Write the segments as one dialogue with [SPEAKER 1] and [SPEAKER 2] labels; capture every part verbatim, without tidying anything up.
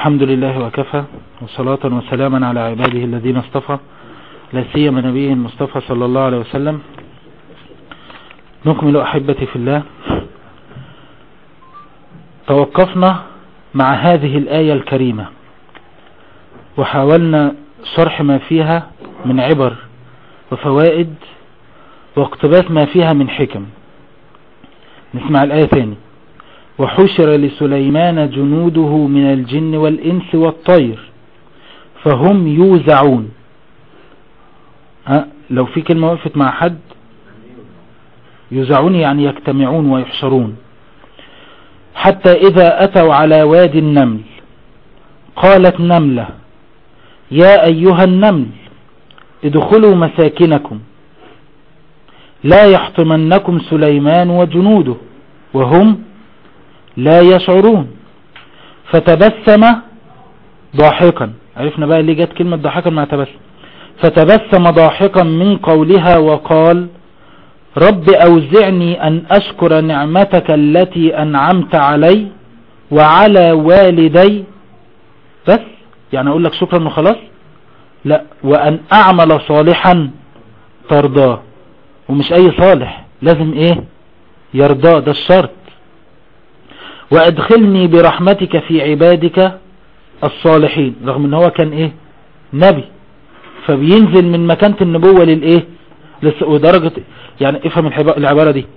[SPEAKER 1] الحمد لله وكفى، وصلاة وسلاما على عباده الذين اصطفى، لا سيما نبيه المصطفى صلى الله عليه وسلم. نكمل أحبتي في الله. توقفنا مع هذه الآية الكريمة وحاولنا شرح ما فيها من عبر وفوائد واقتباس ما فيها من حكم. نسمع الآية ثاني: وحشر لسليمان جنوده من الجن والإنس والطير فهم يوزعون. ها لو في كلمة وقفت مع حد، يوزعون يعني يجتمعون ويحشرون. حتى إذا أتوا على وادي النمل قالت نملة يا أيها النمل ادخلوا مساكنكم لا يحطمنكم سليمان وجنوده وهم لا يشعرون. فتبسم ضاحكا، عرفنا بقى اللي جت كلمة ضاحكا مع تبسم. فتبسم ضاحكا من قولها وقال رب أوزعني أن أشكر نعمتك التي أنعمت علي وعلى والدي. بس يعني أقول لك شكرا وخلاص؟ لا، وأن أعمل صالحا ترضاه. ومش أي صالح، لازم إيه؟ يرضاه، ده الشرط. وأدخلني برحمتك في عبادك الصالحين. رغم ان هو كان ايه؟ نبي، فبينزل من مكانة النبوة للايه؟ ودرجة يعني افهم العبارة دي.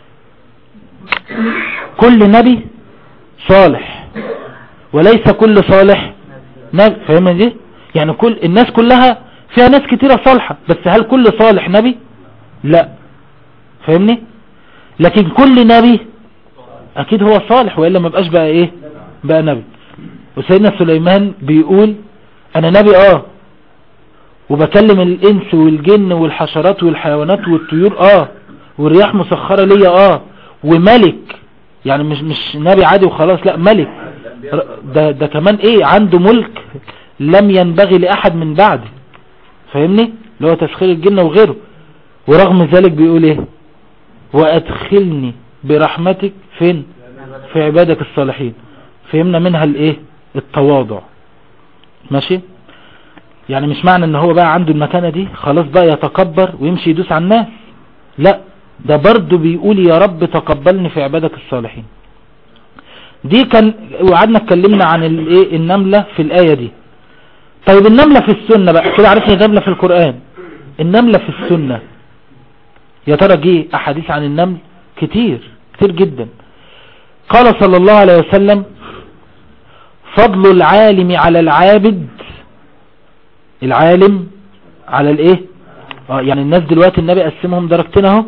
[SPEAKER 1] كل نبي صالح وليس كل صالح نبي. فاهمين دي؟ يعني كل الناس كلها فيها ناس كتيرة صالحة، بس هل كل صالح نبي؟ لا. فاهمني؟ لكن كل نبي اكيد هو صالح، وإلا ما بقاش بقى ايه؟ بقى نبي. وسيدنا سليمان بيقول انا نبي اه وبكلم الانس والجن والحشرات والحيوانات والطيور اه والرياح مسخرة ليا اه وملك، يعني مش مش نبي عادي وخلاص، لا ملك. ده ده كمان ايه؟ عنده ملك لم ينبغي لاحد من بعده. فاهمني؟ اللي هو تسخير الجن وغيره. ورغم ذلك بيقول ايه؟ وادخلني برحمتك فين؟ في عبادك الصالحين. فهمنا منها الايه؟ التواضع. ماشي؟ يعني مش معنى ان هو بقى عنده المكانة دي خلاص بقى يتكبر ويمشي يدوس على الناس، لا، ده برضو بيقول يا رب تقبلني في عبادك الصالحين. دي كان وقعدنا اتكلمنا عن الايه؟ النملة في الآية دي. طيب النملة في السنة بقى، كده عرفنا النملة في القرآن. النملة في السنة يا ترى جه احاديث عن النمل كتير كتير جدا. قال صلى الله عليه وسلم فضل العالم على العابد. العالم على الايه؟ اه يعني الناس دلوقتي النبي قسمهم درجتين اهو.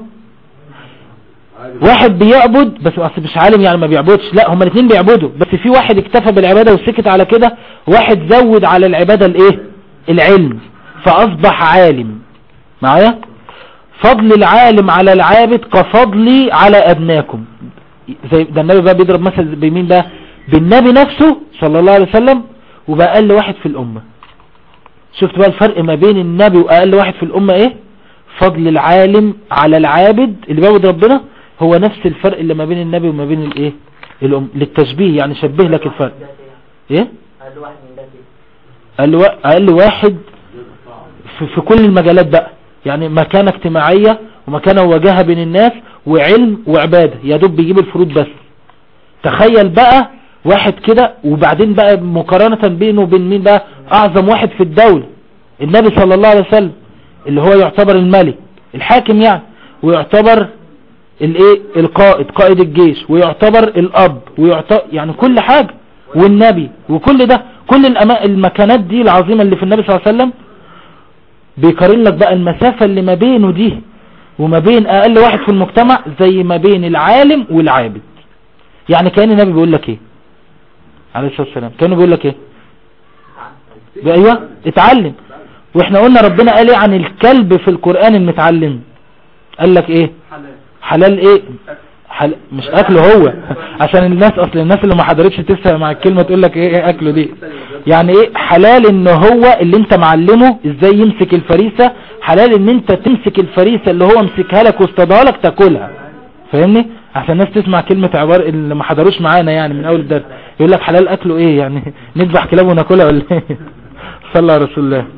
[SPEAKER 1] واحد بيعبد بس مش عالم يعني ما بيعبدش، لا، هما الاثنين بيعبدوا، بس في واحد اكتفى بالعبادة وسكت على كده، واحد زود على العبادة الايه؟ العلم، فاصبح عالم. معايا؟ فضل العالم على العابد كفضلي على ابناكم. زي ده النبي بقى بيضرب مثل بمين بقى؟ بالنبي نفسه صلى الله عليه وسلم وبأقل واحد في الأمة. شفت بقى الفرق ما بين النبي وأقل واحد في الأمة ايه؟ فضل العالم على العابد اللي بيعبد ربنا هو نفس الفرق اللي ما بين النبي وما بين الايه؟ الأمة، للتشبيه يعني، شبه لك الفرق ايه؟ أقل واحد أقل واحد في, في كل المجالات بقى، يعني مكانة اجتماعية ومكانة وجاهة بين الناس وعلم وعبادة، يا دوب بيجيب الفروض بس. تخيل بقى واحد كده، وبعدين بقى مقارنة بينه وبين مين بقى؟ اعظم واحد في الدولة النبي صلى الله عليه وسلم، اللي هو يعتبر الملك الحاكم يعني، ويعتبر الايه؟ القائد، قائد الجيش، ويعتبر الاب، ويعتبر يعني كل حاجة، والنبي، وكل ده، كل المكانات دي العظيمة اللي في النبي صلى الله عليه وسلم. بيقارن لك بقى المسافة اللي ما بينه دي وما بين اقل واحد في المجتمع زي ما بين العالم والعابد. يعني كأن النبي بيقول لك ايه عليه الصلاة والسلام؟ كأنه بيقول لك ايه؟ ايوه اتعلم. واحنا قلنا ربنا قال ايه عن الكلب في القرآن المتعلم؟ قال لك ايه؟ حلال ايه؟ حل... مش اكله هو عشان الناس، اصل الناس اللي ما حضرتش تفهم مع الكلمة تقول لك ايه, إيه اكله دي؟ يعني ايه حلال؟ ان هو اللي انت معلمه ازاي يمسك الفريسة، حلال ان انت تمسك الفريسة اللي هو مسكها لك واصطادها لك تاكلها. فاهمني؟ عشان الناس تسمع كلمة عبارة اللي ما حضروش معانا يعني من اول الدرس، يقول لك حلال اكله ايه يعني؟ نذبح كلاب وناكلها ولا ايه؟ صلى على رسول الله.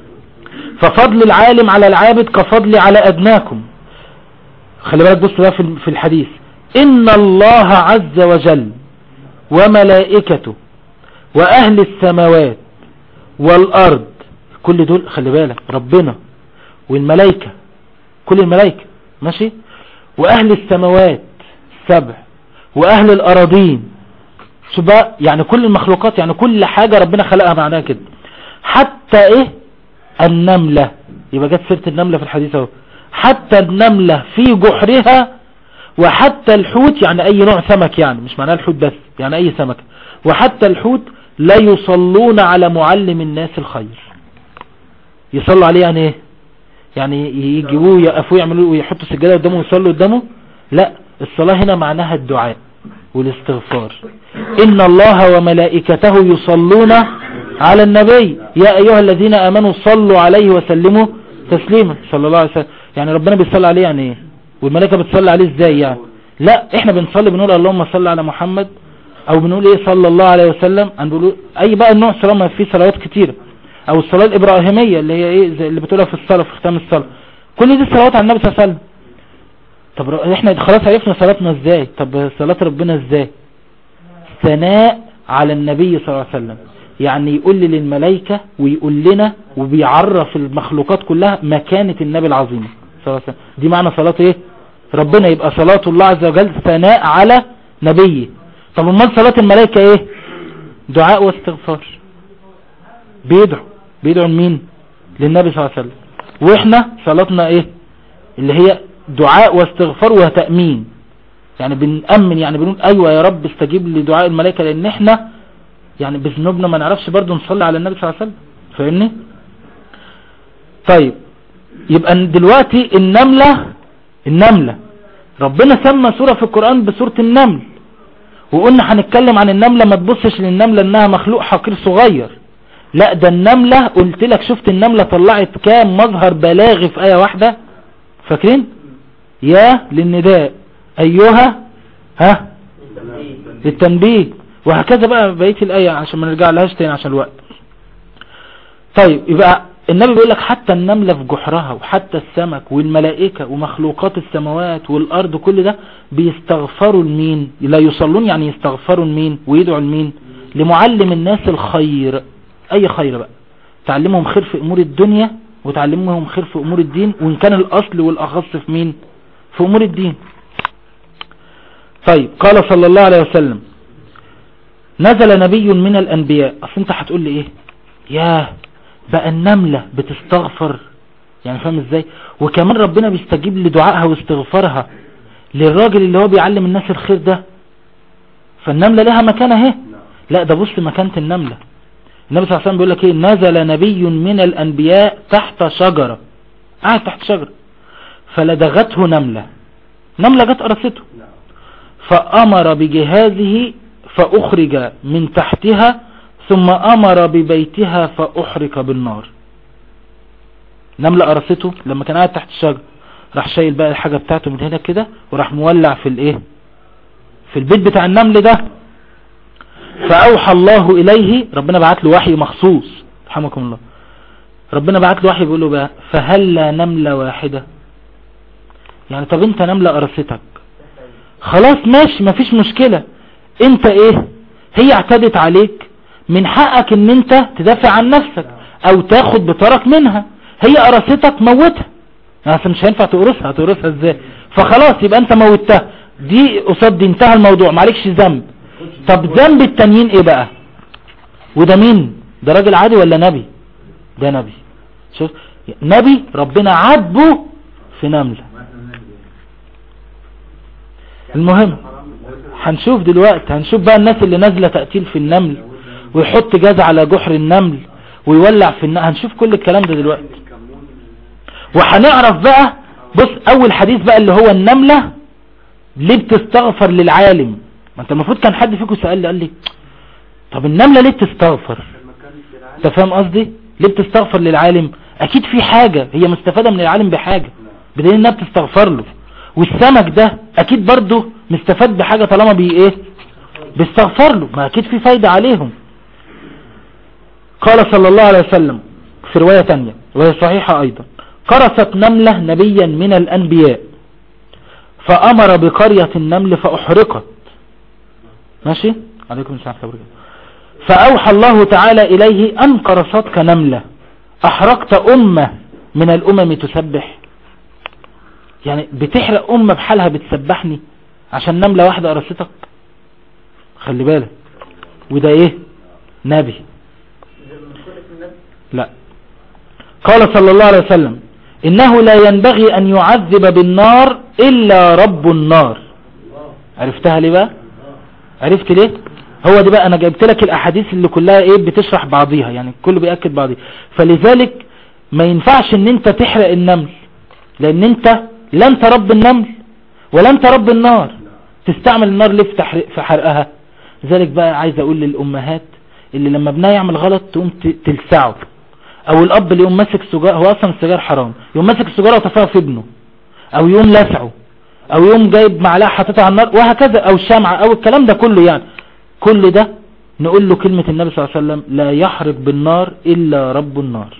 [SPEAKER 1] ففضل العالم على العابد كفضل على ادناكم. خلي بالك بص بقى في الحديث، ان الله عز وجل وملائكته واهل السماوات والارض، كل دول خلي بالك، ربنا والملائكة، كل الملائكة ماشي، واهل السماوات السبع واهل الاراضين، شو بقى يعني كل المخلوقات، يعني كل حاجة ربنا خلقها معناها كده، حتى ايه النملة. يبقى جت سيرة النملة في الحديث اهو، حتى النملة في جحرها، وحتى الحوت يعني اي نوع سمك، يعني مش معناه الحوت بس، يعني اي سمك، وحتى الحوت لا يصلون على معلم الناس الخير. يصلوا عليه يعني ايه؟ يعني يجيبوه يقفوه يعملوا ويحطوا سجادة قدامه ويصلوا قدامه؟ لا، الصلاة هنا معناها الدعاء والاستغفار. ان الله وملائكته يصلون على النبي يا ايها الذين امنوا صلوا عليه وسلموا تسليما، صلى الله عليه وسلم. يعني ربنا بيصلي عليه يعني ايه؟ والملائكة بتصلي عليه ازاي يعني؟ لا، احنا بنصلي بنقول اللهم صل على محمد، او بنقول ايه صلى الله عليه وسلم، بنقول اي بقى النوع صلاة، ما في صلوات كتيرة، او الصلاة الابراهيمية اللي هي ايه زي اللي بتقولها في الصلاة في ختام الصلاة، كل دي صلوات على النبي صلى الله عليه وسلم. طب احنا خلاص عرفنا صلاتنا ازاي، طب صلاة ربنا ازاي؟ ثناء على النبي صلى الله عليه وسلم، يعني يقول للملائكة ويقول لنا وبيعرف المخلوقات كلها مكانة النبي العظيم صلى الله عليه وسلم. دي معنى صلاة ايه ربنا، يبقى صلاة الله عز وجل ثناء على نبيه. طب امال صلاة الملائكة ايه؟ دعاء واستغفار، بيدعوا بيدعوا مين؟ للنبي صلى الله عليه وسلم. واحنا صلاتنا ايه؟ اللي هي دعاء واستغفار وتأمين، يعني بنأمن، يعني بنقول ايوه يا رب استجيب لدعاء الملائكة، لان احنا يعني بذنوبنا ما نعرفش برضو نصلي على النبي صلى الله عليه وسلم، فاهمني؟ طيب يبقى دلوقتي النملة النملة ربنا سمى سورة في القرآن بسورة النمل، وقلنا هنتكلم عن النملة، ما تبصش للنملة انها مخلوق حقير صغير، لا ده النملة قلت لك، شفت النملة طلعت كام مظهر بلاغي في آية واحدة، فاكرين؟ يا للنداء، ايها ها للتنبيه، وهكذا بقى بقية الآية عشان ما نرجع لهاش تاني عشان الوقت. طيب يبقى النبي بيقول لك حتى النملة في جحرها، وحتى السمك والملائكة ومخلوقات السماوات والأرض كل ده بيستغفروا لمين؟ لا يصلون يعني يستغفروا لمين ويدعوا لمين؟ لمعلم الناس الخير، أي خير بقى، تعلمهم خير في أمور الدنيا وتعلمهم خير في أمور الدين، وإن كان الأصل والأخص في مين؟ في أمور الدين. طيب قال صلى الله عليه وسلم نزل نبي من الأنبياء. أصل انت هتقول لي ايه؟ ياه بقى النملة بتستغفر، يعني فاهم ازاي؟ وكمان ربنا بيستجيب لدعائها واستغفارها للراجل اللي هو بيعلم الناس الخير ده، فالنملة لها مكانة اهي. لا ده بص مكانة النملة، النبي صلى الله عليه وسلم بيقول لك ايه؟ نزل نبي من الأنبياء تحت شجرة، قاعد تحت شجرة، فلدغته نملة، نملة جت قرصته، فأمر بجهازه فأخرج من تحتها، ثم أمر ببيتها فأحرق بالنار. نملة قرصته لما كان قاعد تحت الشجر، راح شايل بقى الحاجة بتاعته من هنا كده، وراح مولع في الايه؟ في البيت بتاع النمل ده. فأوحى الله إليه، ربنا بعت له وحي مخصوص، رحمكم الله، ربنا بعت له وحي بيقول له بقى فهلا نملة واحدة، يعني طب انت نملة قرصتك خلاص ماشي مفيش مشكلة، انت ايه؟ هي اعتدت عليك، من حقك ان انت تدافع عن نفسك او تاخد بطرك منها، هي قرصتك موتها، يعني مش هينفع تقرصها، هتقرصها ازاي؟ فخلاص يبقى انت موتها، دي قصاد دي انتهى الموضوع، معلكش ذنب. طب ذنب التانيين ايه بقى؟ وده مين؟ ده راجل عادي ولا نبي؟ ده نبي، شوف نبي ربنا عاتبه في نملة. المهم هنشوف دلوقتي، هنشوف بقى الناس اللي نازلة تقتيل في النمل ويحط جاز على جحر النمل ويولع في النمل، هنشوف كل الكلام ده دلوقتي. وهنعرف بقى، بص اول حديث بقى اللي هو النملة ليه بتستغفر للعالم. ما انت المفروض كان حد فيكم سأل لي قال لي طب النملة ليه بتستغفر؟ انت فاهم قصدي؟ ليه بتستغفر للعالم؟ اكيد في حاجة هي مستفادة من العالم بحاجة، بدليل انها بتستغفر له. والسمك ده اكيد برضه مستفاد بحاجة طالما بي ايه بيستغفر له، ما اكيد في فايدة عليهم. قال صلى الله عليه وسلم في رواية تانية وهي صحيحة ايضا: قرصت نملة نبيا من الانبياء فامر بقرية النمل فاحرقت. ماشي عليكم السلام عليكم. فاوحى الله تعالى اليه: ان قرصتك نملة احرقت امة من الامم تسبح. يعني بتحرق امة بحالها بتسبحني عشان نملة واحدة قرصتك؟ خلي بالك، وده ايه نبي. لا. قال صلى الله عليه وسلم: انه لا ينبغي ان يعذب بالنار الا رب النار. عرفتها ليه بقى؟ عرفت ليه؟ هو دي بقى، انا جايبت لك الاحاديث اللي كلها ايه بتشرح بعضيها، يعني كله بيأكد بعضيه. فلذلك ما ينفعش ان انت تحرق النمل، لان انت لا انت رب النمل ولا انت رب النار. تستعمل النار ليه في حرقها؟ لذلك بقى عايز اقول للامهات اللي لما ابنها يعمل غلط تقوم تلسعه، او الاب اللي يقوم ماسك سجار، هو اصلا السجار حرام، يقوم ماسك السجاره وطفاها في ابنه، او يقوم لسعه، او يقوم جايب معلقه حاططها على النار وهكذا، او شمعه، او الكلام ده كله. يعني كل ده نقول له كلمة النبي صلى الله عليه وسلم: لا يحرق بالنار الا رب النار.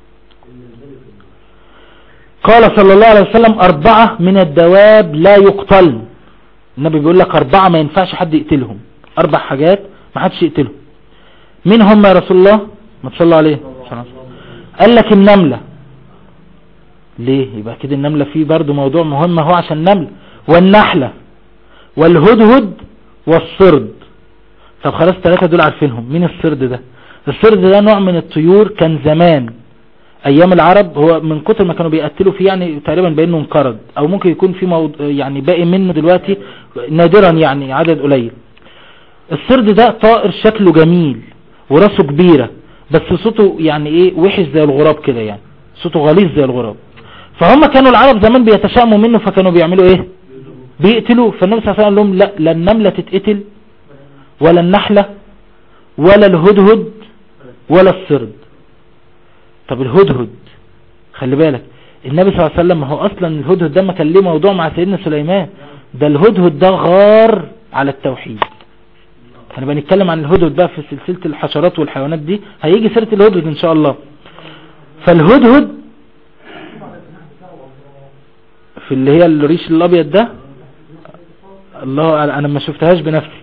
[SPEAKER 1] قال صلى الله عليه وسلم: اربعة من الدواب لا يقتلن. النبي بيقول لك اربعة ما ينفعش حد يقتلهم، اربع حاجات ما حدش يقتلهم. مين هم يا رسول الله؟ ما تصلى عليه. قال لك النملة. ليه؟ يبقى كده النملة فيه برضو موضوع مهم هو عشان النملة. والنحلة والهدهد والصرد. طب خلاص ثلاثة دول عارفينهم. مين الصرد ده؟ الصرد ده نوع من الطيور كان زمان ايام العرب، هو من كتر ما كانوا بيقتلوا فيه يعني تقريبا بانه انقرض، او ممكن يكون في موض... يعني باقي منه دلوقتي نادرا، يعني عدد قليل. الصرد ده طائر شكله جميل وراسه كبيرة، بس صوته يعني ايه وحش زي الغراب كده، يعني صوته غليظ زي الغراب. فهم كانوا العرب زمان بيتشائموا منه، فكانوا بيعملوا ايه؟ بيقتلوه. فالنبي صلى الله عليه وسلم قال لهم: لا، لا النملة تتقتل ولا النحلة ولا الهدهد ولا الصرد. طب الهدهد، خلي بالك النبي صلى الله عليه وسلم هو اصلا الهدهد ده ما كان ليه موضوع مع سيدنا سليمان، ده الهدهد ده غار على التوحيد. هنبقى نتكلم عن الهدهد بقى في سلسلة الحشرات والحيوانات دي، هيجي سيرة الهدهد ان شاء الله. فالهدهد في اللي هي الريش الابيض ده، الله انا ما شفتهاش بنفسي.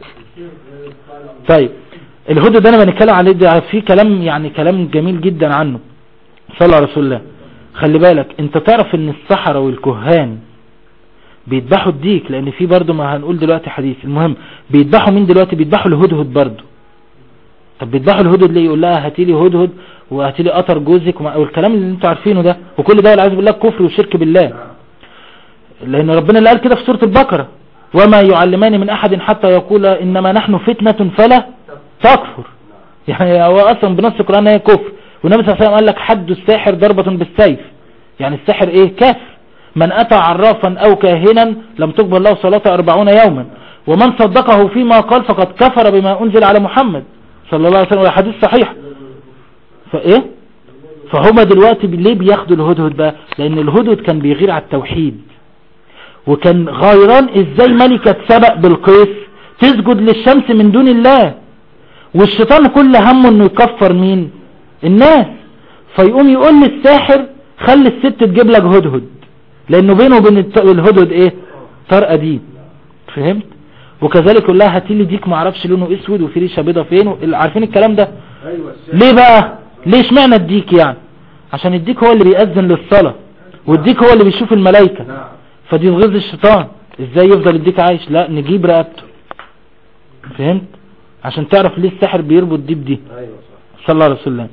[SPEAKER 1] طيب الهدهد ده انا بنتكلم عليه، ده في كلام يعني كلام جميل جدا عنه. صلى على رسول الله. خلي بالك انت تعرف ان السحرة والكهان بيذبحوا الديك، لان في برضو ما هنقول دلوقتي حديث. المهم بيذبحوا مين دلوقتي؟ بيذبحوا الهدهد برضو. طب بيذبحوا الهدهد ليه؟ يقول لها هاتي لي هدهد وهاتي لي قطر جوزك والكلام اللي انتوا عارفينه ده، وكل ده والعياذ بالله كفر وشرك بالله، لان ربنا اللي قال كده في سورة البقرة: وما يعلمان من احد حتى يقول انما نحن فتنة فلا تكفر. يعني هو اصلا بنص القرآن هي كفر، والنبي صلى الله عليه وسلم قال لك: حد الساحر ضربة بالسيف. يعني الساحر ايه؟ كافر. من اتى عرافا او كاهنا لم تقبل له صلاة اربعون يوما، ومن صدقه فيما قال فقد كفر بما انزل على محمد صلى الله عليه وسلم. وحديث صحيح. فايه فهما دلوقتي ليه بياخدوا الهدهد بقى؟ لان الهدهد كان بيغير على التوحيد، وكان غيران ازاي ملكة سبأ بالقيس تسجد للشمس من دون الله، والشيطان كل همه انه يكفر مين؟ الناس. فيقوم يقول للساحر: خلي الست تجيب لك هدهد، لانه بينه وبين الهدهد ايه؟ طرقة دي. فهمت؟ وكذلك يقول لها: هاتي لي ديك ما اعرفش لونه اسود وفي ريشه بيضه فين. عارفين الكلام ده؟ ليه بقى؟ ليش معنى الديك؟ يعني عشان الديك هو اللي بيأذن للصلاة، والديك هو اللي بيشوف الملائكة، فدي تغيظ الشيطان. ازاي يفضل الديك عايش؟ لا نجيب رقبته. فهمت؟ عشان تعرف ليه السحر بيربط دي بدي. صلى الله عليه وسلم.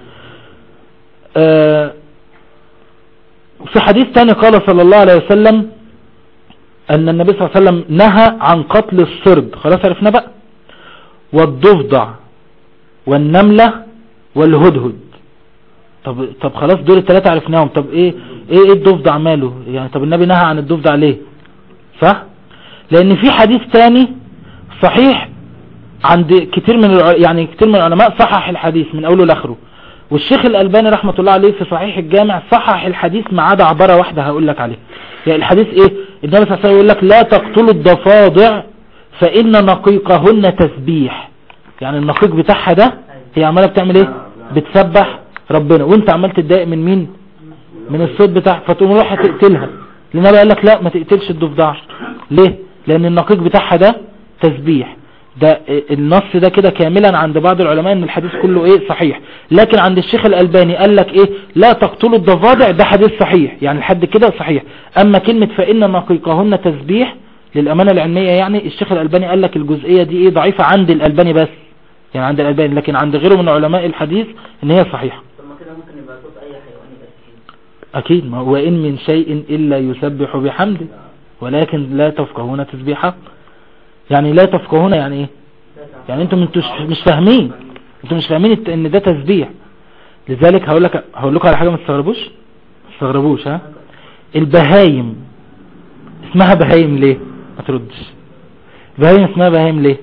[SPEAKER 1] آه في حديث تاني قال صلى الله عليه وسلم ان النبي صلى الله عليه وسلم نهى عن قتل الصرد. خلاص عرفنا بقى. والضفدع والنملة والهدهد. طب طب خلاص دول الثلاثه عرفناهم. طب ايه ايه ايه الضفدع ماله؟ يعني طب النبي نهى عن الضفدع ليه؟ صح؟ لان في حديث تاني صحيح عند كتير من الع... يعني كتير من العلماء صحح الحديث من اوله لاخره، والشيخ الألباني رحمة الله عليه في صحيح الجامع صحح الحديث ما عدا عبارة واحدة هقول لك عليها. يعني الحديث ايه؟ النبي صلى الله عليه وسلم يقول لك لا تقتلوا الضفادع فإن نقيقهن تسبيح. يعني النقيق بتاعها ده هي عمالة بتعمل ايه؟ بتسبح ربنا، وانت عمال تتضايق من مين؟ من الصوت بتاعها، فتقوم رايح تقتلها. النبي قال لك لا ما تقتلش الضفدع. ليه؟ لان النقيق بتاعها ده تسبيح. ده النص ده كده كاملا عند بعض العلماء ان الحديث كله ايه صحيح، لكن عند الشيخ الألباني قال لك ايه لا تقتلوا الضفادع، ده حديث صحيح يعني لحد كده صحيح. اما كلمة فإن نقيقهن تسبيح للأمانة العلمية يعني الشيخ الألباني قال لك الجزئية دي ايه ضعيفة عند الألباني بس، يعني عند الألباني، لكن عند غيره من علماء الحديث ان هي صحيحة.
[SPEAKER 2] طب ما كده ممكن يبقى صوت اي حيوان يبقى
[SPEAKER 1] اكيد، ما هو وإن من شيء إلا يسبح بحمده ولكن لا تفقهون تسبيحه. يعني لا تفقهون يعني ايه؟ يعني انتم انتم مش فاهمين، انتم مش فاهمين ان ده تسبيح. لذلك هقول لك هقول لكم على حاجه ما تستغربوش ما تستغربوش ها. البهايم اسمها بهايم ليه؟ ما تردش. بهايم اسمها بهايم ليه؟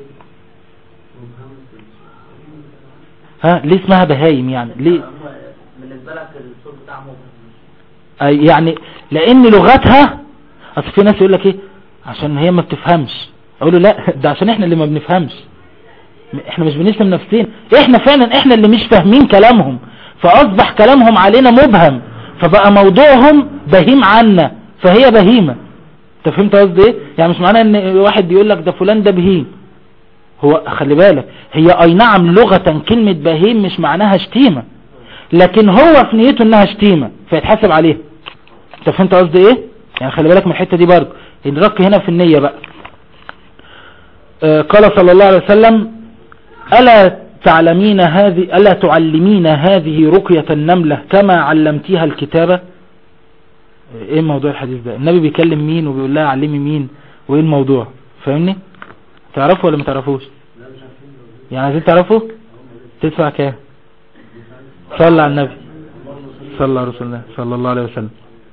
[SPEAKER 1] ها ليه اسمها بهايم يعني ليه؟
[SPEAKER 2] بالنسبه لك الصوت بتاعه
[SPEAKER 1] اي يعني لان لغتها، اصل في ناس يقول لك ايه عشان هي ما بتفهمش. اقول له لا ده عشان احنا اللي ما بنفهمش، احنا مش بنسلم نفسين، احنا فعلا احنا اللي مش فاهمين كلامهم، فاصبح كلامهم علينا مبهم، فبقى موضوعهم بهيم عنا، فهي بهيمة. انت فهمت قصدي ايه؟ يعني مش معنى ان واحد بيقول لك ده فلان ده بهيم، هو خلي بالك هي اي نعم لغة كلمة بهيم مش معناها شتيمة، لكن هو في نيته انها شتيمة فيتحاسب عليها. انت فهمت قصدي ايه؟ يعني خلي بالك من الحتة دي برضه، الرك هنا في النية بقى. آه قال صلى الله عليه وسلم ألا تعلمين هذه ألا تعلمين هذه رقية النملة كما علمتيها الكتابة. ايه موضوع الحديث ده؟ النبي بيكلم مين وبيقول لها علمي مين وايه الموضوع؟ فاهمني؟ تعرفوا ولا ما تعرفوش؟ يعني عايزين تعرفوا؟ تدفع كام؟ صلى على النبي صلى على رسول الله صلى الله عليه وسلم.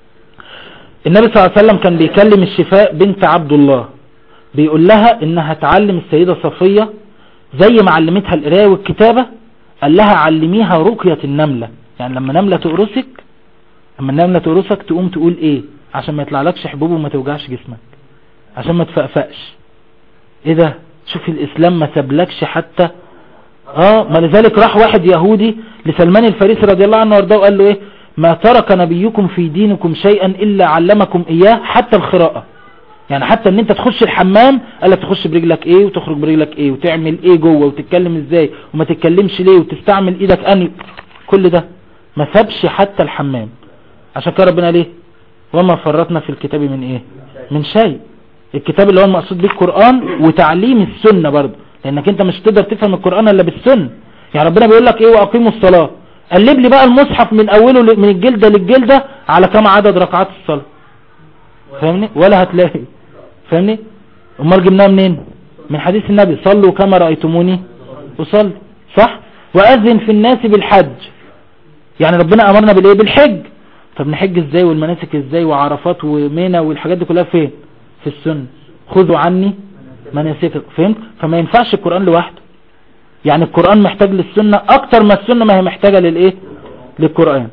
[SPEAKER 1] النبي صلى الله عليه وسلم كان بيكلم الشفاء بنت عبد الله، بيقول لها انها تعلم السيدة صفية زي ما علمتها القراءة والكتابة، قال لها علميها رقية النملة. يعني لما نملة تقرصك لما النملة تقرصك تقوم تقول ايه عشان ما يطلعلكش حبوب وما توجعش جسمك، عشان ما تفقفقش. ايه ده؟ شوف الاسلام ما سابلكش حتى. اه ما لذلك راح واحد يهودي لسلمان الفارسي رضي الله عنه وارضاه وقال له ايه ما ترك نبيكم في دينكم شيئا الا علمكم اياه حتى القراءة. يعني حتى ان انت تخش الحمام قال لك تخش برجلك ايه وتخرج برجلك ايه وتعمل ايه جوه وتتكلم ازاي وما تتكلمش ليه وتستعمل ايدك اني، كل ده ما سابش حتى الحمام. عشان كده ربنا ليه وما فرطنا في الكتاب من ايه من شيء. الكتاب اللي هو المقصود به القرآن وتعليم السنة برضه، لانك انت مش تقدر تفهم القرآن الا بالسنة. يعني ربنا بيقول لك ايه واقيموا الصلاة، قلب لي بقى المصحف من اوله من الجلدة للجلدة على كم عدد ركعات الصلاة، فاهمني؟ ولا هتلاقي، فاهمني؟ امال جبناها منين؟ من حديث النبي صلوا كما رأيتموني وصل، صح؟ وأذن في الناس بالحج. يعني ربنا امرنا بالايه؟ بالحج. طب نحج ازاي والمناسك ازاي وعرفات ومنى والحاجات دي كلها فين؟ في السنة. خذوا عني مناسككم، فهمت؟ فما ينفعش القرآن لوحده، يعني القرآن محتاج للسنة اكتر ما السنة ما هي محتاجة للايه؟ للقرآن.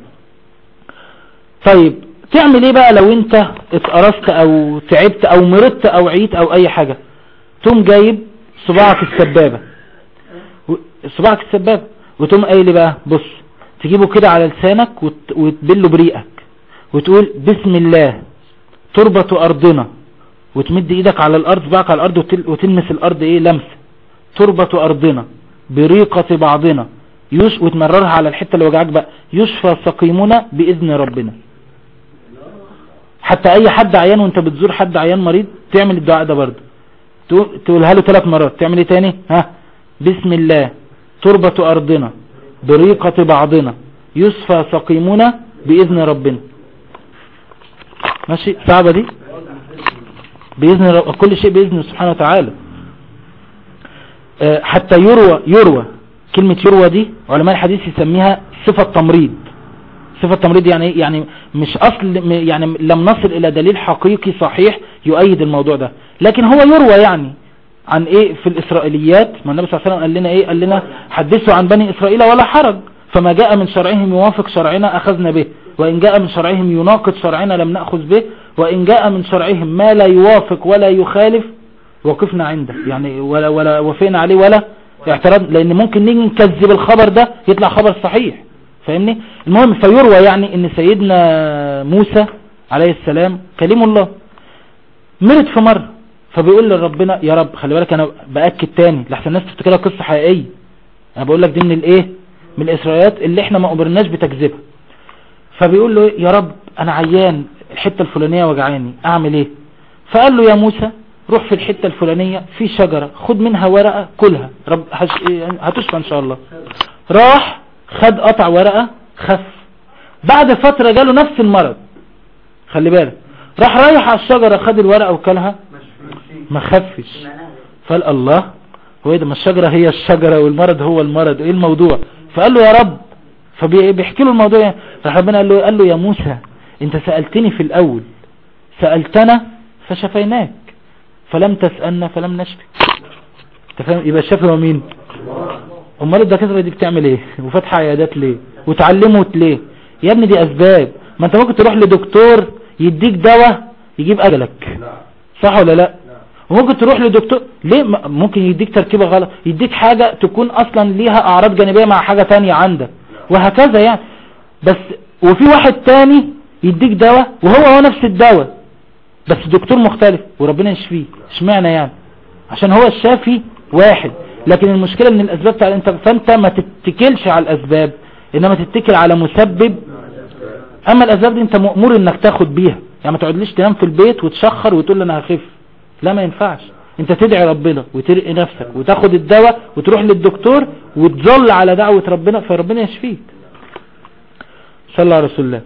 [SPEAKER 1] طيب تعمل ايه بقى لو انت اتقرصت او تعبت او مرضت او عيت او اي حاجة؟ تقوم جايب صباعك السبابة صباعك السبابة وتقوم قايل لي بقى بص، تجيبه كده على لسانك وت... وتبله بريقك وتقول بسم الله تربة ارضنا، وتمد ايدك على الارض صباعك على الارض وتل... وتلمس الارض ايه لمس تربة ارضنا بريقة بعضنا يش وتمررها على الحتة اللي وجعك بقى يشفى سقيمنا باذن ربنا. حتى اي حد عيان وانت بتزور حد عيان مريض تعمل الدعاء ده برضه، تقولها له ثلاث مرات. تعمل ايه تاني؟ ها بسم الله تربة ارضنا بريقة بعضنا يشفى سقيمنا باذن ربنا. ماشي؟ صعبة دي؟ باذن رب... كل شيء باذنه سبحانه وتعالى. أه حتى يروى يروى كلمة يروى دي علماء الحديث يسميها صفة تمريض. صفة تمريض يعني ايه؟ يعني مش اصل، يعني لم نصل الى دليل حقيقي صحيح يؤيد الموضوع ده، لكن هو يروى يعني عن ايه في الاسرائيليات. ما النبي صلى الله عليه وسلم قال لنا ايه؟ قال لنا حدثوا عن بني اسرائيل ولا حرج، فما جاء من شرعهم يوافق شرعنا اخذنا به، وان جاء من شرعهم يناقض شرعنا لم نأخذ به، وإن جاء من شرعهم ما لا يوافق ولا يخالف وقفنا عنده، يعني ولا ولا وفينا عليه ولا اعتراض، لأن ممكن نيجي نكذب الخبر ده يطلع خبر صحيح، فاهمني؟ المهم فيروى يعني ان سيدنا موسى عليه السلام كلم الله مرض في مرة، فبيقول لربنا يا رب خلي بالك انا بأكد تاني لحسن الناس تفتكرها قصة حقيقية، انا بقول لك دي من الايه من الاسرائيليات اللي احنا ما امرناش بتكذيبها. فبيقول له يا رب انا عيان الحتة الفلانية وجعاني اعمل ايه؟ فقال له يا موسى روح في الحتة الفلانية في شجرة خد منها ورقة كلها رب هش... هتشفى ان شاء الله. راح خد قطع ورقة خف، بعد فترة جاله نفس المرض خلي بالك، راح رايح على الشجرة خد الورقة وكلها ما خفش. فقال الله هو ايه ده، ما الشجرة هي الشجرة والمرض هو المرض، ايه الموضوع؟ فقال له يا رب، فبيحكي له الموضوع يعني. راح ربنا قال له قال له يا موسى انت سألتني في الاول سألتنا فشفيناك فلم تسألنا فلم نشفي. انت فاهم؟ يبقى الشافي هو مين؟ امال الدكاتره دي بتعمل ايه وفتح عيادات ليه وتعلمت ليه يا ابني؟ دي اسباب. ما انت ممكن تروح لدكتور يديك دواء يجيب اجلك، صح ولا لا؟ وممكن تروح لدكتور ليه ممكن يديك تركيبه غلط، يديك حاجه تكون اصلا ليها اعراض جانبيه مع حاجه تانية عندك وهكذا يعني. بس وفي واحد تاني يديك دواء وهو هو نفس الدواء بس دكتور مختلف وربنا يشفيه. اشمعنى يعني؟ عشان هو الشافي واحد، لكن المشكلة من الاسباب بتاع انت، فانت ما تتكلش على الاسباب انما تتكل على مسبب. اما الاسباب دي انت مأمور انك تاخد بيها، يعني ما تقعدليش تنام في البيت وتشخر وتقول انا هخف، لا ما ينفعش. انت تدعي ربنا وترقي نفسك وتاخد الدواء وتروح للدكتور وتظل على دعوة ربنا فربنا يشفيك. صلى الله على رسول الله.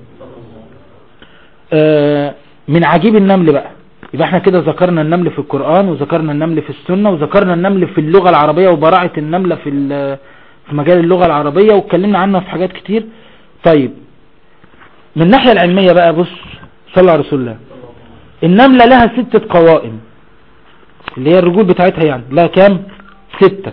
[SPEAKER 1] آه من عجيب النمل بقى، يبقى احنا كده ذكرنا النمل في القرآن وذكرنا النمل في السنة وذكرنا النمل في اللغة العربية وبراعة النملة في في مجال اللغة العربية واتكلمنا عنها في حاجات كتير. طيب من الناحية العلمية بقى بص صلى الله على رسول الله، النملة لها ستة قوائم اللي هي الرجول بتاعتها، يعني لها كام؟ ستة.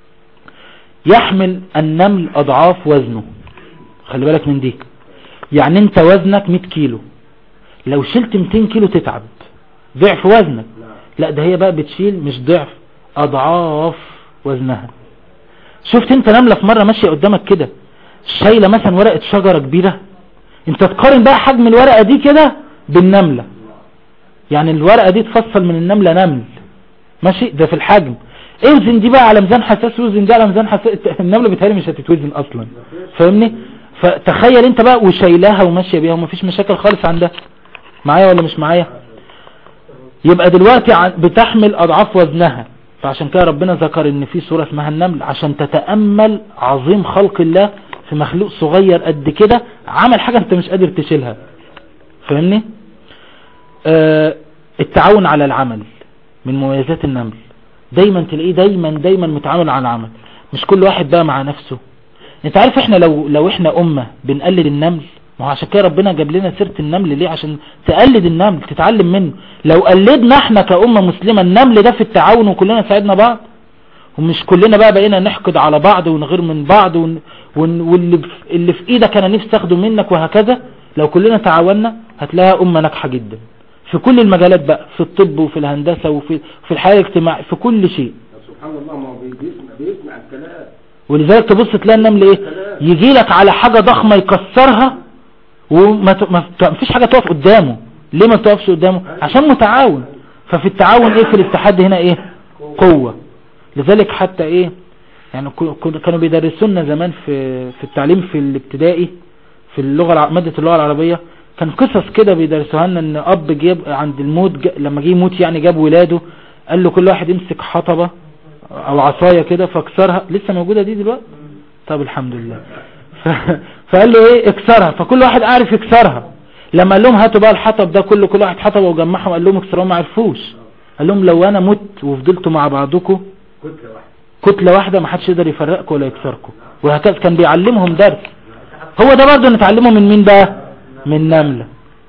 [SPEAKER 1] يحمل النمل اضعاف وزنه، خلي بالك من دي، يعني انت وزنك مية كيلو لو شلت ميتين كيلو تتعب ضعف وزنك، لا ده هي بقى بتشيل مش ضعف اضعاف وزنها. شفت انت نملة في مرة ماشية قدامك كده شايلة مثلا ورقة شجرة كبيرة، انت تقارن بقى حجم الورقة دي كده بالنملة، يعني الورقة دي تفصل من النملة نمل ماشي، ده في الحجم. اوزن دي بقى على ميزان حساس وزن دي على ميزان حساس، النملة بتهيألي مش هتتوزن اصلا، فاهمني؟ فتخيل انت بقى وشايلها وماشية بيها ومفيش مشاكل خالص عندها، معايا ولا مش معايا؟ يبقى دلوقتي بتحمل اضعاف وزنها. فعشان كده ربنا ذكر ان في سورة اسمها النمل عشان تتأمل عظيم خلق الله في مخلوق صغير قد كده عمل حاجة انت مش قادر تشيلها، فاهمني؟ آه التعاون على العمل من مميزات النمل، دايما تلاقيه دايما دايما متعاون على العمل، مش كل واحد بقى مع نفسه. انت عارف احنا لو لو احنا امة بنقلد النمل، ما هو عشان كده ربنا جاب لنا سيرة النمل ليه؟ عشان تقلد النمل تتعلم منه. لو قلدنا احنا كأمة مسلمة النمل ده في التعاون وكلنا ساعدنا بعض، ومش كلنا بقى بقينا نحقد على بعض ونغير من بعض ون... ون... واللي اللي في ايدك انا نفسي اخده منك وهكذا، لو كلنا تعاوننا هتلاقيها امة ناجحة جدا في كل المجالات بقى، في الطب وفي الهندسة وفي في الحياة الاجتماعية في كل شيء.
[SPEAKER 3] سبحان الله ما هو بيسمع الكلام.
[SPEAKER 1] ولذلك تبص تلاقي النمل ايه يجي لك على حاجة ضخمة يكسرها وما ت... ما فيش حاجة تقف قدامه. ليه ما تقفش قدامه؟ عشان متعاون. ففي التعاون ايه؟ في الاتحاد هنا ايه؟ قوة. لذلك حتى ايه يعني كانوا بيدرسونا زمان في في التعليم في الابتدائي في اللغة مادة اللغة العربية، كان قصص كده بيدرسوها لنا ان اب جاب عند الموت ج... لما جه يموت يعني جاب ولاده قال له كل واحد يمسك حطبة او عصاية كده فاكسرها. لسه موجودة دي دلوقتي؟ طب الحمد لله. ف... فقال له ايه اكسرها، فكل واحد عارف يكسرها. لما قال لهم هاتوا بقى الحطب ده كله كل واحد حطبه وجمعهم قال لهم اكسروه ما عرفوش. قال لهم لو انا مت وفضلتوا مع بعضكم
[SPEAKER 3] كتلة واحدة
[SPEAKER 1] كتلة واحدة ما حدش يقدر يفرقكم ولا يكسركم. وهكذا كان بيعلمهم درس. هو ده برضه نتعلمه من مين بقى؟ من نملة.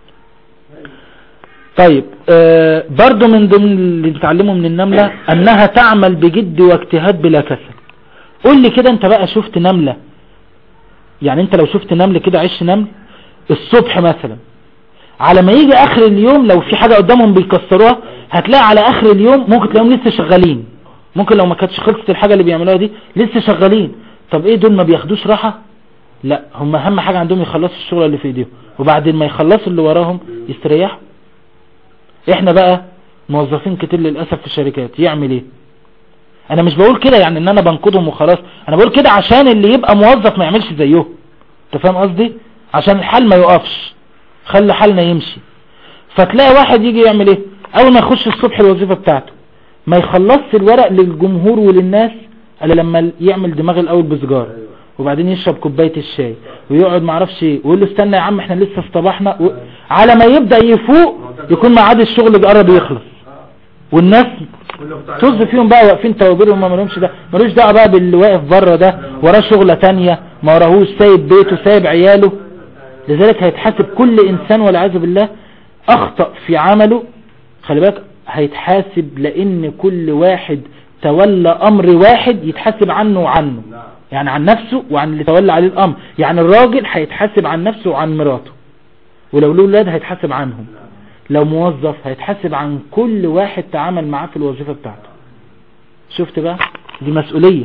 [SPEAKER 1] طيب آه برضه من ضمن اللي نتعلمه من النملة انها تعمل بجد واجتهاد بلا كسل. قول لي كده انت بقى شفت نملة، يعني انت لو شفت نمل كده عش نمل الصبح مثلا على ما يجي اخر اليوم لو في حاجة قدامهم بيكسروها هتلاقي على اخر اليوم ممكن تلاقيهم لسه شغالين، ممكن لو ما كانتش خلصت الحاجة اللي بيعملوها دي لسه شغالين. طب ايه دول ما بياخدوش راحة؟ لا، هم اهم حاجة عندهم يخلصوا الشغل اللي في ايديهم، وبعدين ما يخلصوا اللي وراهم يستريحوا. احنا بقى موظفين كتير للأسف في الشركات يعمل ايه؟ انا مش بقول كده يعني ان انا بنقدهم وخلاص، انا بقول كده عشان اللي يبقى موظف ما يعملش زيهم. انت فاهم قصدي؟ عشان الحال ما يقفش، خلي حالنا يمشي. فتلاقي واحد يجي يعمل ايه؟ اول ما يخش الصبح الوظيفة بتاعته ما يخلصش الورق للجمهور وللناس الا لما يعمل دماغ الاول بسجارة، وبعدين يشرب كوباية الشاي ويقعد معرفش ايه ويقول له استنى يا عم احنا لسه اصطبحنا و... على ما يبدأ يفوق يكون ميعاد الشغل قرب يخلص، والناس طز فيهم بقى واقفين توابير وما مالهمش ده، ملوش دعوه بقى باللي واقف بره ده وراه شغله تانية ما وراهوش، سايب بيته سايب عياله. لذلك هيتحاسب كل انسان والعياذ بالله اخطأ في عمله، خلي بالك هيتحاسب، لان كل واحد تولى امر واحد يتحاسب عنه وعنه، يعني عن نفسه وعن اللي تولى عليه الامر. يعني الراجل هيتحاسب عن نفسه وعن مراته، ولو له اولاد هيتحاسب عنهم، لو موظف هيتحاسب عن كل واحد تعامل معاه في الوظيفة بتاعته. شفت بقى؟ دي مسؤولية.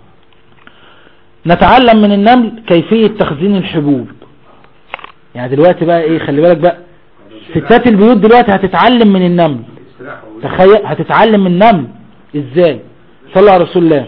[SPEAKER 1] نتعلم من النمل كيفية تخزين الحبوب. يعني دلوقتي بقى ايه، خلي بالك بقى ستات البيوت دلوقتي هتتعلم من النمل. تخيل هتتعلم من النمل ازاي. صلى على رسول الله.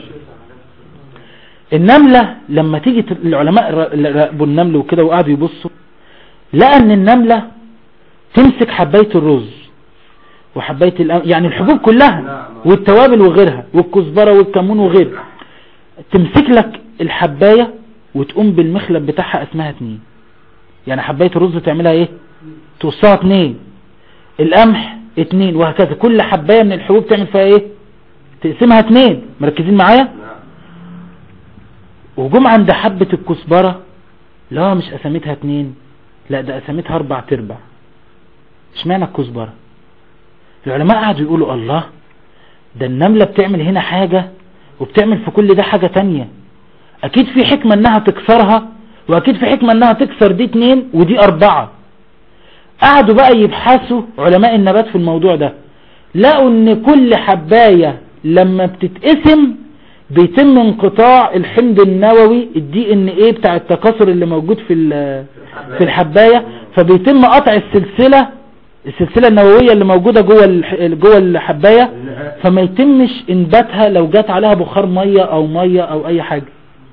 [SPEAKER 1] النملة لما تيجي العلماء راقبوا النمل وكده وقعدوا يبصوا، لقى ان النملة تمسك حباية الرز وحباية الأم... يعني الحبوب كلها والتوابل وغيرها والكزبرة والكمون وغيرها، تمسك لك الحباية وتقوم بالمخلب بتاعها اسمها اتنين. يعني حباية الرز تعملها ايه؟ توصها اتنين، القمح اتنين، وهكذا. كل حباية من الحبوب تعمل فيها ايه؟ تقسمها اتنين. مركزين معايا؟ وجم عند حبة الكزبرة، لا مش قسمتها اتنين، لا ده قسمتها اربع تربع. اشمعنى الكزبرة؟ العلماء قعدوا يقولوا الله، ده النملة بتعمل هنا حاجة وبتعمل في كل ده حاجة تانية، اكيد في حكمة انها تكسرها، واكيد في حكمة انها تكسر دي اتنين ودي اربعة. قعدوا بقى يبحثوا علماء النبات في الموضوع ده، لقوا ان كل حباية لما بتتقسم بيتم انقطاع الحمض النووي الدي ان ايه بتاع التكاثر اللي موجود في في الحباية، فبيتم قطع السلسلة السلسلة النووية اللي موجودة جوه جوه الحباية، فما يتمش انباتها لو جات عليها بخار مية او مية او اي حاجة.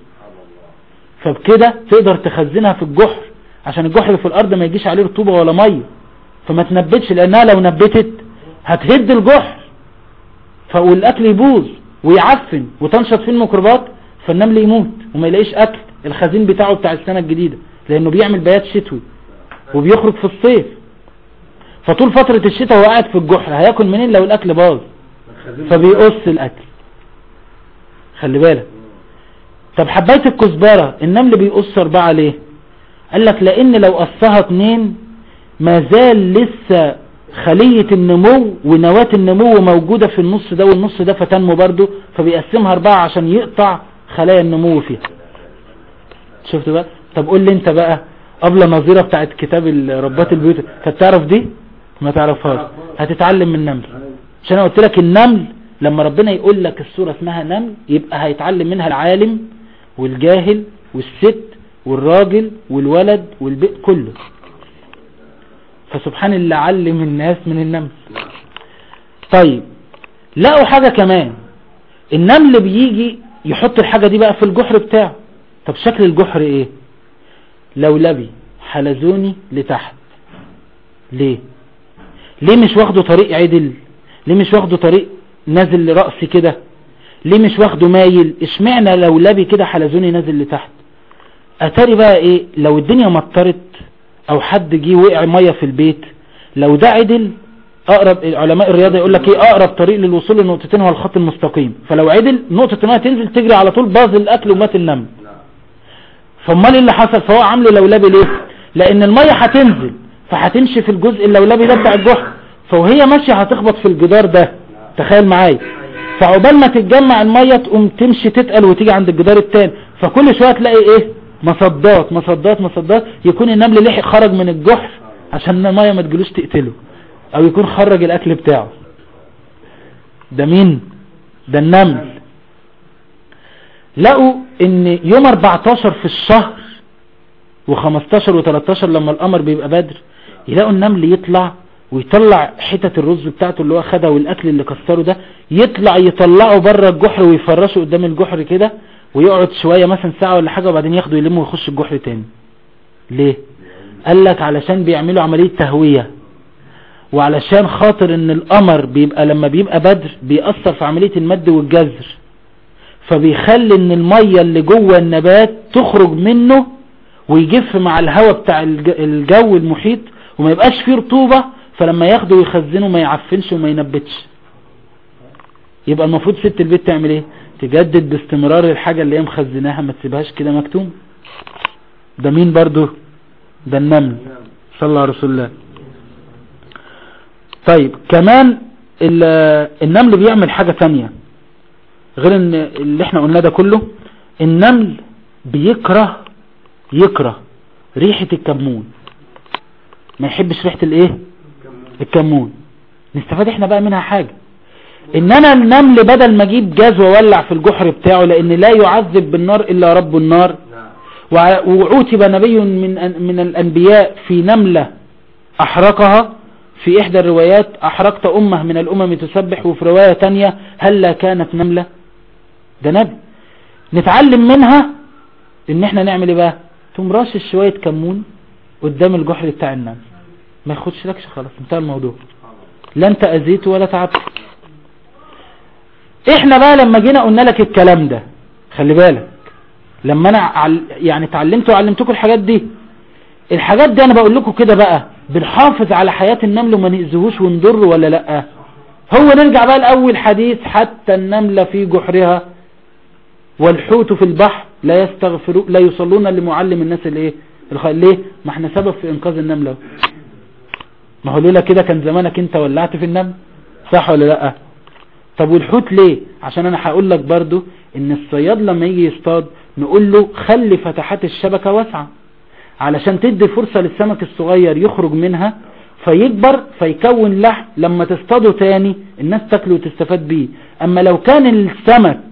[SPEAKER 1] فبكده تقدر تخزنها في الجحر، عشان الجحر اللي في الارض ما يجيش عليه رطوبة ولا مية، فما تنبتش، لانها لو نبتت هتهد الجحر فالاكل يبوظ ويعفن وتنشط فيه الميكروبات، فالنمل يموت وما يلاقيش اكل الخزين بتاعه بتاع السنة الجديدة، لانه بيعمل بيات شتوي وبيخرج في الصيف، فطول فترة الشتاء هو قاعد في الجحر، هياكل منين لو الاكل باظ؟ فبيقص الاكل. خلي بالك. طب حباية الكزبرة النمل بيقص اربعة ليه؟ قال لك لان لو قصها اتنين ما زال لسه خلية النمو ونواة النمو موجودة في النص ده والنص ده، فتنمو برضو، فبيقسمها اربعة عشان يقطع خلايا النمو فيها. شفت بقى؟ طب قول لي انت بقى، قبل نظيرة بتاعت كتاب ربات البيوت، كنت تعرف دي؟ ما تعرفهاش. هتتعلم من النمل، عشان انا قلت لك النمل لما ربنا يقول لك السورة اسمها نمل يبقى هيتعلم منها العالم والجاهل والست والراجل والولد والبيت كله. فسبحان اللي علم الناس من النمل. طيب لقوا حاجة كمان، النمل بيجي يحط الحاجة دي بقى في الجحر بتاعه. طب شكل الجحر ايه؟ لولبي حلزوني لتحت. ليه ليه مش واخده طريق عدل؟ ليه مش واخده طريق نازل لرأسي كده؟ ليه مش واخده مايل؟ اشمعنى لولبي كده حلزوني نازل لتحت؟ اتاري بقى ايه، لو الدنيا مطرت او حد جه وقع مية في البيت، لو ده عدل، اقرب علماء الرياضة يقول لك ايه، اقرب طريق للوصول للنقطتين هو الخط المستقيم، فلو عدل نقطة المية تنزل تجري على طول، باظ الاكل ومات النمل. فامال ايه اللي حصل؟ فهو عامله لولبي ليه؟ لان المية هتنزل فهتمشي في الجزء اللولبي ده بتاع الجحر، فوهي ماشية هتخبط في الجدار ده، تخيل معايا، فعقبال ما تتجمع المية تقوم تمشي تتقل وتيجي عند الجدار التاني، فكل شوية تلاقي ايه، مصدات مصدات مصدات، يكون النمل لحق خرج من الجحر عشان المية ما تجلوش تقتله او يكون خرج الاكل بتاعه. ده مين؟ ده النمل. لقوا ان يوم اربعتاشر في الشهر وخمستاشر وتلاتاشر لما القمر بيبقى بدر، يلاقوا النمل يطلع ويطلع حتة الرز بتاعته اللي هو خدها والاكل اللي كسره ده، يطلع يطلعه بره الجحر ويفرشه قدام الجحر كده، ويقعد شوية مثلا ساعة ولا حاجة وبعدين ياخده يلمه ويخش الجحر تاني. ليه؟ قال لك علشان بيعملوا عملية تهوية، وعلشان خاطر ان القمر بيبقى لما بيبقى بدر بيأثر في عملية المد والجزر، فبيخلي ان المية اللي جوه النبات تخرج منه ويجف مع الهواء بتاع الجو المحيط وما يبقاش فيه رطوبة، فلما ياخده ويخزنه ما يعفنش وما ينبتش. يبقى المفروض ست البيت تعمل ايه؟ تجدد باستمرار الحاجة اللي هي مخزناها، ما تسيبهاش كده مكتوم. ده مين برضو؟ ده النمل. صلى الله عليه رسول الله. طيب كمان النمل بيعمل حاجة ثانية غير ان اللي احنا قلنا ده كله. النمل بيكره يكره ريحة الكمون، ما يحبش ريحة الايه؟ الكمون. نستفاد احنا بقى منها حاجة، ان انا النمل بدل ما اجيب جاز وولع في الجحر بتاعه، لان لا يعذب بالنار الا رب النار، وعوتب نبي من من الانبياء في نملة احرقها، في احدى الروايات احرقت امه من الامم تسبح، وفي رواية تانية هلا كانت نملة. ده نبي. نتعلم منها ان احنا نعمل ايه بقى؟ تقوم راشش شوية كمون قدام الجحر بتاع النمل، ما ياخدش لكش، خلاص انتهى الموضوع، لا انت اذيته ولا تعبت. احنا بقى لما جينا قلنا لك الكلام ده، خلي بالك لما انا عل... يعني اتعلمت وعلمتكم الحاجات دي، الحاجات دي انا بقول لكم كده بقى بنحافظ على حياة النمل وما نأذيهوش ونضره ولا لا؟ هو نرجع بقى الاول حديث، حتى النملة في جحرها والحوت في البحر لا يستغفرون لا يصلون لمعلم الناس الايه الخير. ليه؟ ما احنا سبب في انقاذ النملة. ما هو لولا كده كان زمانك انت ولعت في النمل، صح ولا لا؟ طب والحوت ليه؟ عشان انا هقول لك برضو ان الصياد لما يجي يصطاد نقول له خلي فتحات الشبكة واسعة علشان تدي فرصة للسمك الصغير يخرج منها فيكبر فيكون لحم، لما تصطاده تاني الناس تاكله وتستفاد بيه. اما لو كان السمك